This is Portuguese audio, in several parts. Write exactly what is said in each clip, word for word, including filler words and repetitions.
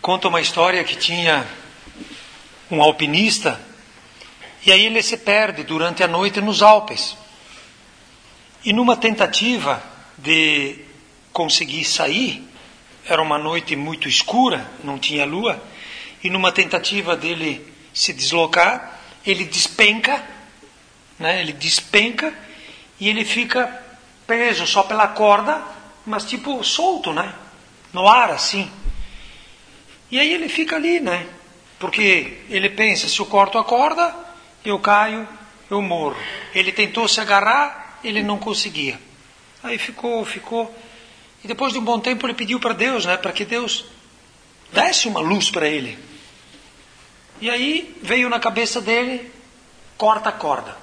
conta uma história que tinha um alpinista e aí ele se perde durante a noite nos Alpes. E numa tentativa de conseguir sair, era uma noite muito escura, não tinha lua, e numa tentativa dele se deslocar, ele despenca, né? Ele despenca e ele fica preso só pela corda, mas tipo solto, né? No ar assim. E aí ele fica ali, né? Porque ele pensa, se eu corto a corda, eu caio, eu morro. Ele tentou se agarrar, ele não conseguia. Aí ficou, ficou. E depois de um bom tempo ele pediu para Deus, né? Para que Deus desse uma luz para ele. E aí veio na cabeça dele, corta a corda.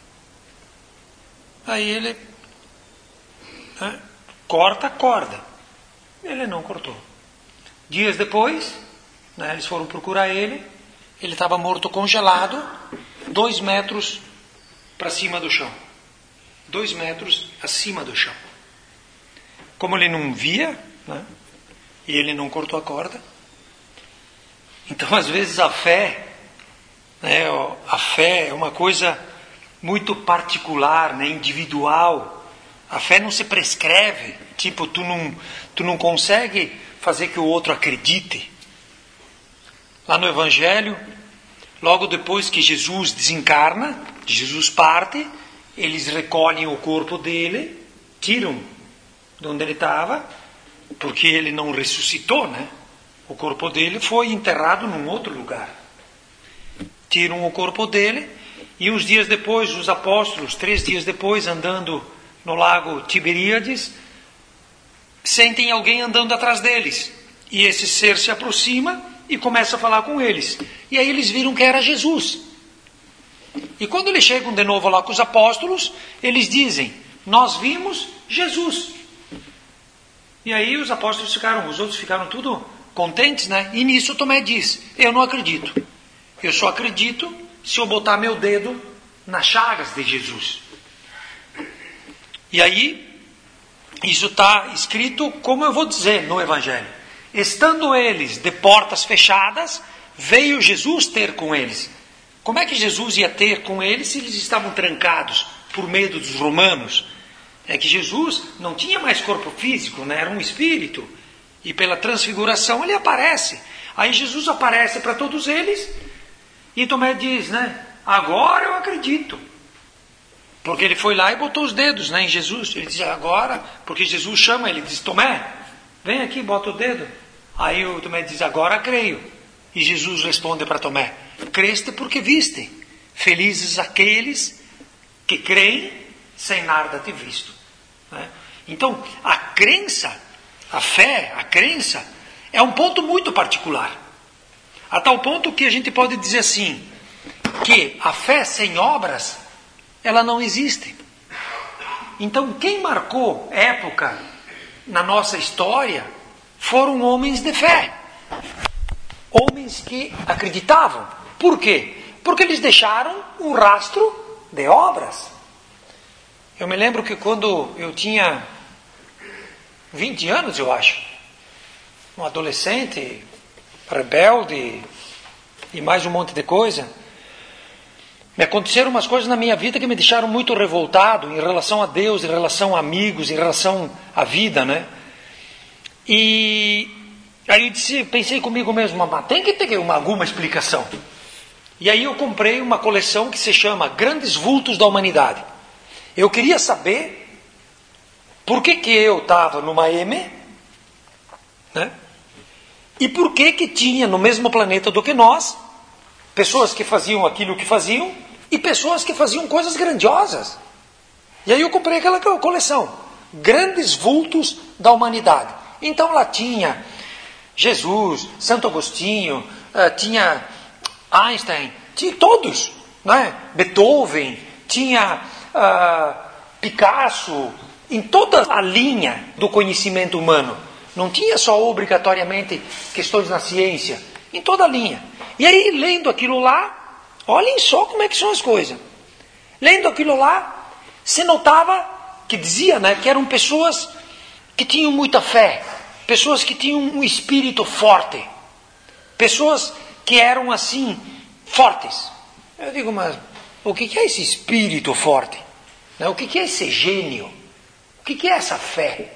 Aí ele, né? Corta a corda. Ele não cortou. Dias depois, né, eles foram procurar ele. Ele estava morto congelado, dois metros para cima do chão. Dois metros acima do chão. Como ele não via, né, e ele não cortou a corda. Então, às vezes, a fé, né, a fé é uma coisa muito particular, né, individual. A fé não se prescreve. Tipo, tu não, tu não consegue fazer que o outro acredite. Lá no Evangelho, logo depois que Jesus desencarna, Jesus parte, eles recolhem o corpo dele, tiram de onde ele estava, porque ele não ressuscitou, né? O corpo dele foi enterrado num outro lugar. Tiram o corpo dele e uns dias depois, os apóstolos, três dias depois, andando no lago Tiberíades, sentem alguém andando atrás deles. E esse ser se aproxima e começa a falar com eles. E aí eles viram que era Jesus. E quando eles chegam de novo lá com os apóstolos, eles dizem, nós vimos Jesus. E aí os apóstolos ficaram, os outros ficaram tudo contentes, né? E nisso Tomé diz, eu não acredito. Eu só acredito se eu botar meu dedo nas chagas de Jesus. E aí, isso está escrito, como eu vou dizer, no Evangelho. Estando eles de portas fechadas, veio Jesus ter com eles. Como é que Jesus ia ter com eles se eles estavam trancados por medo dos romanos? É que Jesus não tinha mais corpo físico, né? Era um espírito. E pela transfiguração ele aparece. Aí Jesus aparece para todos eles e Tomé diz, né? Agora eu acredito. Porque ele foi lá e botou os dedos, né, em Jesus. Ele diz agora, porque Jesus chama ele, diz, Tomé, vem aqui, bota o dedo. Aí o Tomé diz, agora creio. E Jesus responde para Tomé, creste porque viste. Felizes aqueles que creem sem nada ter visto. Né? Então, a crença, a fé, a crença, é um ponto muito particular. A tal ponto que a gente pode dizer assim, que a fé sem obras, ela não existe. Então, quem marcou época na nossa história foram homens de fé. Homens que acreditavam. Por quê? Porque eles deixaram um rastro de obras. Eu me lembro que quando eu tinha vinte anos, eu acho, um adolescente, rebelde e mais um monte de coisa, me aconteceram umas coisas na minha vida que me deixaram muito revoltado em relação a Deus, em relação a amigos, em relação à vida, né? E aí eu disse, pensei comigo mesmo, mas tem que ter uma, alguma explicação. E aí eu comprei uma coleção que se chama Grandes Vultos da Humanidade. Eu queria saber por que que eu estava numa M, né? E por que que tinha no mesmo planeta do que nós pessoas que faziam aquilo que faziam e pessoas que faziam coisas grandiosas. E aí eu comprei aquela coleção, Grandes Vultos da Humanidade. Então lá tinha Jesus, Santo Agostinho, tinha Einstein, tinha todos, né? Beethoven, tinha uh, Picasso, em toda a linha do conhecimento humano. Não tinha só obrigatoriamente questões na ciência, em toda a linha. E aí, lendo aquilo lá, olhem só como é que são as coisas. Lendo aquilo lá, se notava que dizia, né, que eram pessoas que tinham muita fé, pessoas que tinham um espírito forte. pessoas que eram assim, fortes. Eu digo, mas o que é esse espírito forte? O que é esse gênio? O que é essa fé?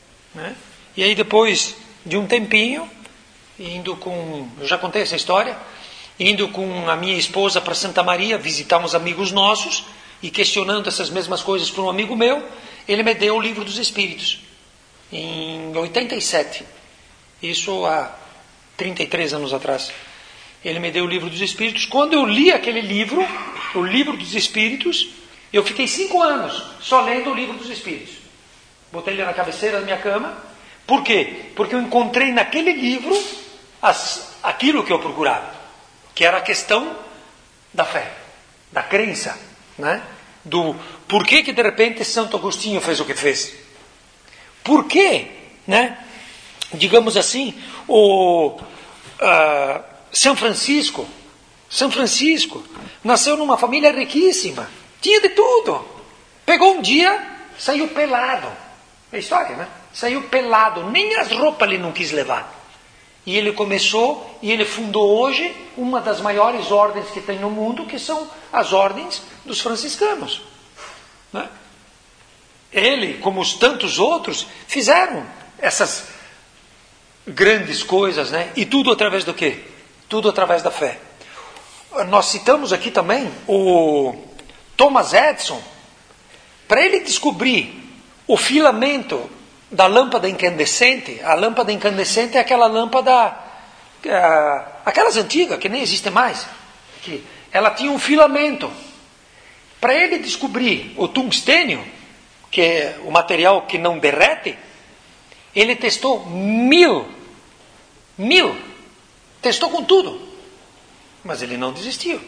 E aí depois de um tempinho, indo com, eu já contei essa história, indo com a minha esposa para Santa Maria, visitar uns amigos nossos, e questionando essas mesmas coisas para um amigo meu, ele me deu o Livro dos Espíritos, em oitenta e sete, isso há trinta e três anos atrás. Ele me deu o Livro dos Espíritos. Quando eu li aquele livro, o Livro dos Espíritos, eu fiquei cinco anos só lendo o Livro dos Espíritos. Botei ele na cabeceira da minha cama. Por quê? Porque eu encontrei naquele livro as, aquilo que eu procurava, que era a questão da fé, da crença, né? Do porquê que de repente Santo Agostinho fez o que fez. Por quê, né? Digamos assim, o uh, São Francisco, São Francisco nasceu numa família riquíssima, tinha de tudo. Pegou um dia, saiu pelado. É história, né? Saiu pelado, nem as roupas ele não quis levar. E ele começou, e ele fundou hoje uma das maiores ordens que tem no mundo, que são as ordens dos franciscanos. Né? Ele, como os tantos outros, fizeram essas grandes coisas, né? E tudo através do quê? Tudo através da fé. Nós citamos aqui também o Thomas Edison. Para ele descobrir o filamento da lâmpada incandescente, a lâmpada incandescente é aquela lâmpada, uh, aquelas antigas, que nem existem mais, que ela tinha um filamento. Para ele descobrir o tungstênio, que é o material que não derrete, ele testou mil, mil, testou com tudo, mas ele não desistiu.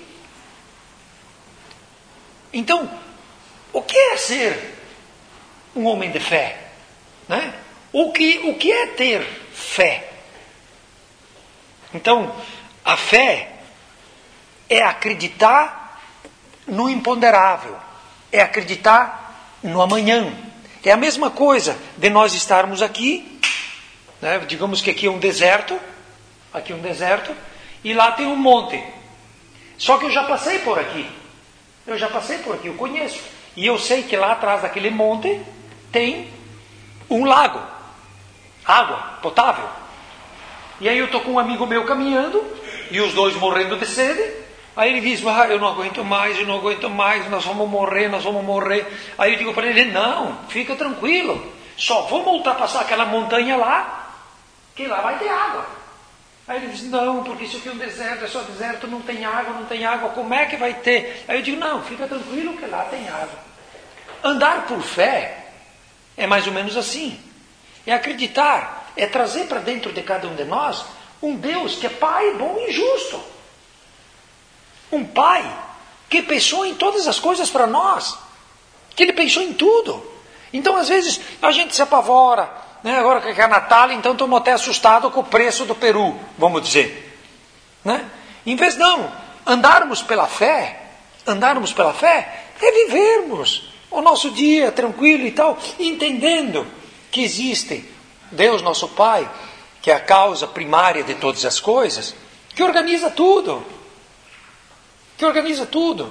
Então, o que é ser um homem de fé? Né? O que, o que é ter fé? Então, a fé é acreditar no imponderável, é acreditar no amanhã. É a mesma coisa de nós estarmos aqui, né? Digamos que aqui é um deserto, aqui é um deserto, e lá tem um monte. Só que eu já passei por aqui, eu já passei por aqui, eu conheço. E eu sei que lá atrás daquele monte tem um lago, água potável. E aí eu estou com um amigo meu caminhando, e os dois morrendo de sede. Aí ele diz, ah, eu não aguento mais, eu não aguento mais, nós vamos morrer, nós vamos morrer. Aí eu digo para ele, não, fica tranquilo, só vamos ultrapassar aquela montanha lá, que lá vai ter água. Aí ele diz, não, porque isso aqui é um deserto, é só deserto, não tem água, não tem água, como é que vai ter? Aí eu digo, não, fica tranquilo que lá tem água. Andar por fé é mais ou menos assim. É acreditar, é trazer para dentro de cada um de nós um Deus que é Pai bom e justo. Um Pai que pensou em todas as coisas para nós. Que Ele pensou em tudo. Então, às vezes, a gente se apavora. Né? Agora que é Natal, então estamos até assustados com o preço do peru, vamos dizer. Né? Em vez não, andarmos pela fé, andarmos pela fé, é vivermos o nosso dia tranquilo e tal, entendendo que existe Deus nosso Pai, que é a causa primária de todas as coisas, que organiza tudo, que organiza tudo.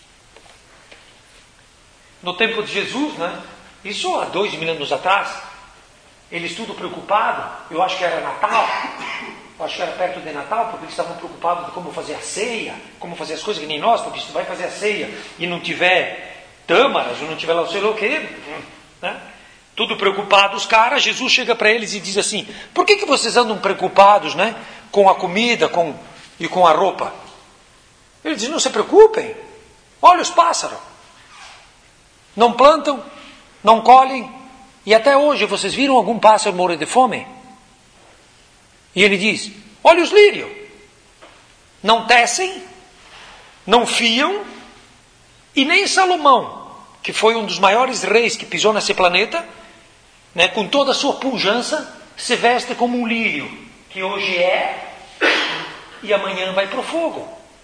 No tempo de Jesus, né? Isso há dois mil anos atrás, eles tudo preocupados, eu acho que era Natal, eu acho que era perto de Natal, porque eles estavam preocupados de como fazer a ceia, como fazer as coisas que nem nós, porque se tu vai fazer a ceia e não tiver tâmaras, ou não tiver lá sei lá o quê, né? Tudo preocupado, os caras, Jesus chega para eles e diz assim, por que, que vocês andam preocupados, né, com a comida com, e com a roupa? Ele diz, não se preocupem, olha os pássaros, não plantam, não colhem, e até hoje vocês viram algum pássaro morrer de fome? E ele diz, olha os lírios, não tecem, não fiam, e nem Salomão, que foi um dos maiores reis que pisou nesse planeta, né, com toda a sua pujança, se veste como um lírio, que hoje é e amanhã vai para o fogo.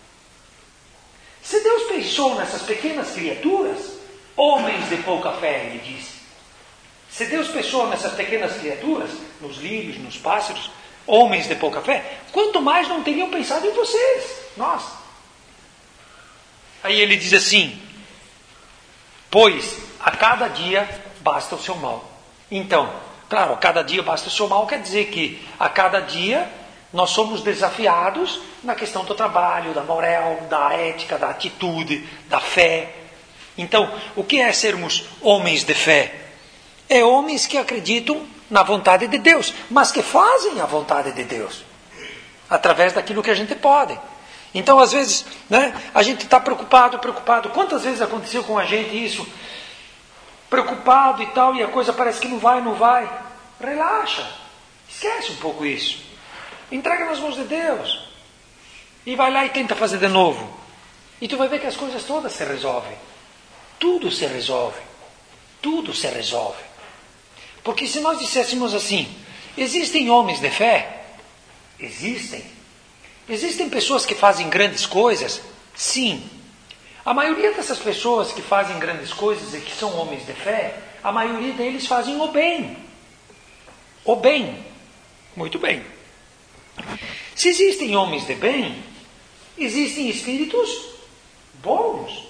Se Deus pensou nessas pequenas criaturas, homens de pouca fé, ele diz. Se Deus pensou nessas pequenas criaturas, nos lírios, nos pássaros, homens de pouca fé, quanto mais não teriam pensado em vocês, nós. Aí ele diz assim, pois a cada dia basta o seu mal. Então, claro, a cada dia basta o seu mal, quer dizer que a cada dia nós somos desafiados na questão do trabalho, da moral, da ética, da atitude, da fé. Então, o que é sermos homens de fé? É homens que acreditam na vontade de Deus, mas que fazem a vontade de Deus, através daquilo que a gente pode. Então, às vezes, né, a gente está preocupado, preocupado. Quantas vezes aconteceu com a gente isso? Preocupado e tal, e a coisa parece que não vai, não vai. Relaxa, esquece um pouco isso. Entrega nas mãos de Deus. E vai lá e tenta fazer de novo. E tu vai ver que as coisas todas se resolvem. Tudo se resolve. Tudo se resolve. Porque se nós disséssemos assim, existem homens de fé? Existem. Existem pessoas que fazem grandes coisas? Sim. A maioria dessas pessoas que fazem grandes coisas e que são homens de fé, a maioria deles fazem o bem. O bem. Muito bem. Se existem homens de bem, existem espíritos bons.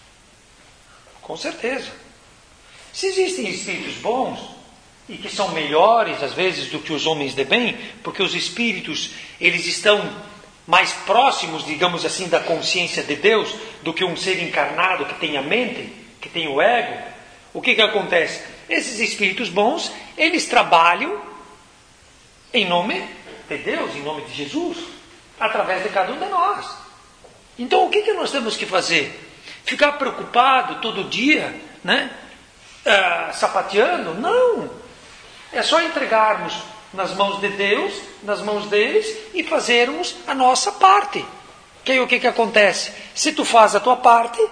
Com certeza. Se existem espíritos bons, e que são melhores às vezes do que os homens de bem, porque os espíritos, eles estão mais próximos, digamos assim, da consciência de Deus, do que um ser encarnado que tem a mente, que tem o ego. O que que acontece? Esses espíritos bons, eles trabalham em nome de Deus, em nome de Jesus, através de cada um de nós. Então, o que que nós temos que fazer? Ficar preocupado todo dia, né? Ah, sapateando? Não! É só entregarmos nas mãos de Deus, nas mãos deles, e fazermos a nossa parte. Que aí o que que acontece? Se tu faz a tua parte,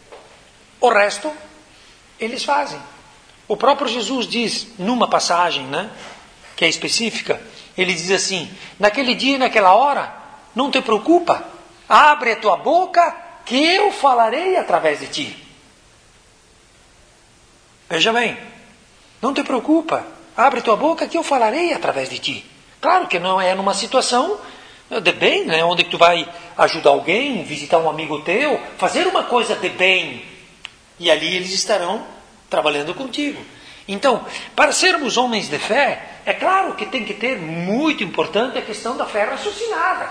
o resto eles fazem. O próprio Jesus diz, numa passagem, né, que é específica, ele diz assim, naquele dia e naquela hora, não te preocupa, abre a tua boca, que eu falarei através de ti. Veja bem, não te preocupa, abre tua boca que eu falarei através de ti. Claro que não é numa situação de bem, né, onde tu vai ajudar alguém, visitar um amigo teu, fazer uma coisa de bem. E ali eles estarão trabalhando contigo. Então, para sermos homens de fé, é claro que tem que ter, muito importante, a questão da fé raciocinada.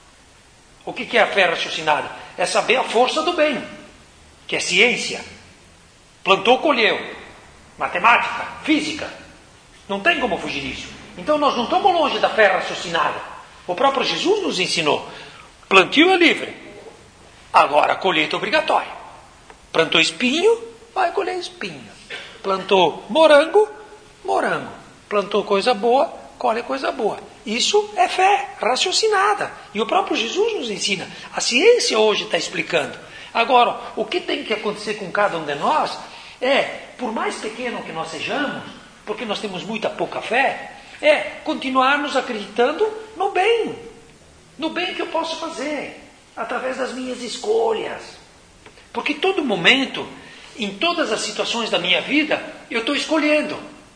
O que é a fé raciocinada? É saber a força do bem, que é ciência. Plantou, colheu. Matemática, física. Não tem como fugir disso. Então nós não estamos longe da fé raciocinada. O próprio Jesus nos ensinou. Plantio é livre. Agora a colheita é obrigatória. Plantou espinho, vai colher espinho. Plantou morango, morango. Plantou coisa boa, colhe coisa boa. Isso é fé raciocinada. E o próprio Jesus nos ensina. A ciência hoje está explicando. Agora, o que tem que acontecer com cada um de nós é, por mais pequeno que nós sejamos, porque nós temos muita pouca fé, é continuarmos acreditando no bem. No bem que eu posso fazer, através das minhas escolhas. Porque todo momento, em todas as situações da minha vida, eu estou escolhendo.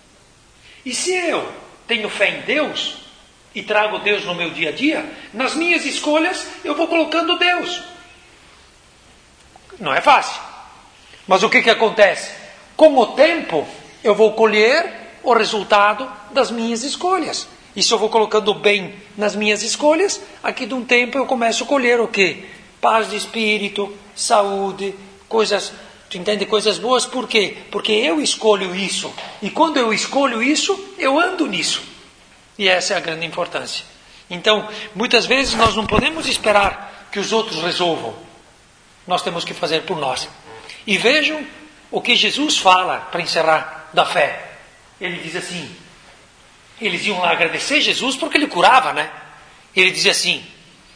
E se eu tenho fé em Deus, e trago Deus no meu dia a dia, nas minhas escolhas eu vou colocando Deus. Não é fácil. Mas o que que acontece? Com o tempo, eu vou colher o resultado das minhas escolhas. E se eu vou colocando bem nas minhas escolhas, aqui de um tempo eu começo a colher o quê? Paz de espírito, saúde, coisas, tu entende? Coisas boas. Por quê? Porque eu escolho isso. E quando eu escolho isso, eu ando nisso. E essa é a grande importância. Então, muitas vezes nós não podemos esperar que os outros resolvam. Nós temos que fazer por nós. E vejam o que Jesus fala, para encerrar, da fé. Ele diz assim, eles iam lá agradecer Jesus porque ele curava, né? Ele dizia assim,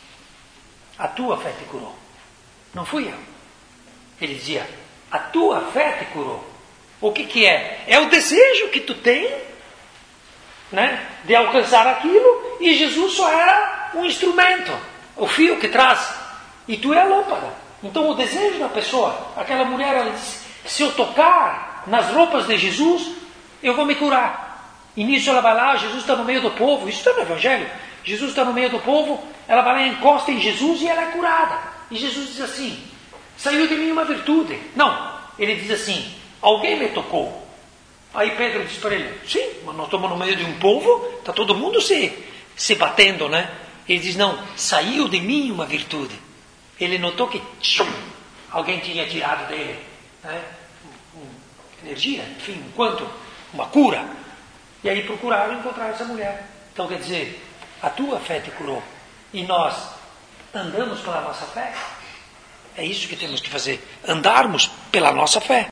a tua fé te curou. Não fui eu. Ele dizia, a tua fé te curou. O que que é? É o desejo que tu tem, né, de alcançar aquilo, e Jesus só era um instrumento, o fio que traz, e tu é a lâmpada. Então o desejo da pessoa, aquela mulher, ela disse, se eu tocar nas roupas de Jesus, eu vou me curar. E nisso ela vai lá, Jesus está no meio do povo, isso está no Evangelho. Jesus está no meio do povo, ela vai lá, encosta em Jesus e ela é curada. E Jesus diz assim, saiu de mim uma virtude. Não, ele diz assim, alguém me tocou. Aí Pedro diz para ele, sim, mas nós estamos no meio de um povo, está todo mundo se, se batendo, né? Ele diz, não, saiu de mim uma virtude. Ele notou que tchum, alguém tinha tirado dele, né? Energia, enfim, um quanto, uma cura. E aí procuraram encontrar essa mulher. Então quer dizer, a tua fé te curou. E nós andamos pela nossa fé. É isso que temos que fazer, andarmos pela nossa fé.